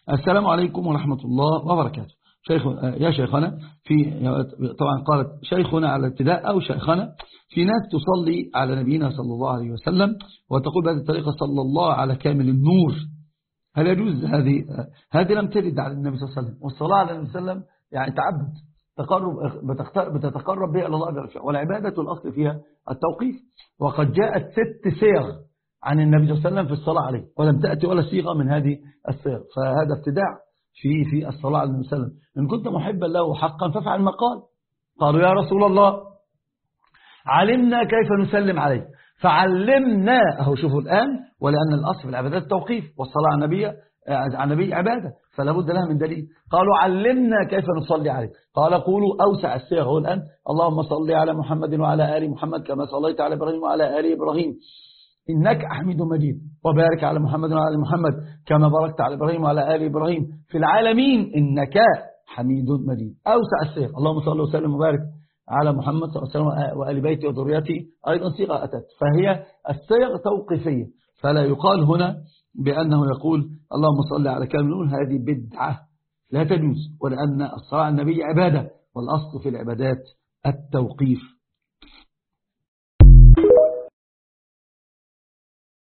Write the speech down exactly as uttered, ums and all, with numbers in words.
السلام عليكم ورحمة الله وبركاته. شيخ يا شيخنا، في طبعا قالت شيخنا على الابتداء أو شيخنا، في ناس تصلي على نبينا صلى الله عليه وسلم وتقول بهذه الطريقة صلى الله على كامل النور. هل يجوز هذه؟ هذه لم ترد على النبي صلى الله عليه وسلم، والصلاة على النبي صلى الله عليه وسلم يعني تعبد، تقرب، بتتقرب به إلى الله برفع، والعبادة الأصل فيها التوقيف. وقد جاءت ست صيغ عن النبي صلى الله عليه وسلم في الصلاة عليه، ولم تأتي ولا صيغة من هذه الصيغ، فهذا ابتداع في في الصلاة على النبي صلى الله عليه وسلم. إن كنت محبا له حقا فافعل ما قال. قالوا يا رسول الله علمنا كيف نسلم عليه فعلمنا. أهو شوفوا الآن، ولأن الأصل في العبادات التوقيف، والصلاة على النبي على النبي عبادة فلا بد لها من دليل. قالوا علمنا كيف نصلي عليه، قال قولوا أوسع الصيغ. هو الآن اللهم صل على محمد وعلى آل محمد كما صليت على إبراهيم وعلى آل إبراهيم إنك حميد مجيد، وبارك على محمد وعلى آل محمد كما باركت على إبراهيم وعلى آل إبراهيم في العالمين إنك حميد مجيد. أوسع الصيغ اللهم صل وسلم وبارك على محمد صلى الله عليه وسلم وآل بيته وذريته، أيضا صيغة أتت، فهي الصيغ توقيفية، فلا يقال هنا بأنه يقول اللهم صل على كامل النور، هذه بدعة لا تجوز، ولأن الصلاة على النبي عبادة، والأصل في العبادات التوقيف.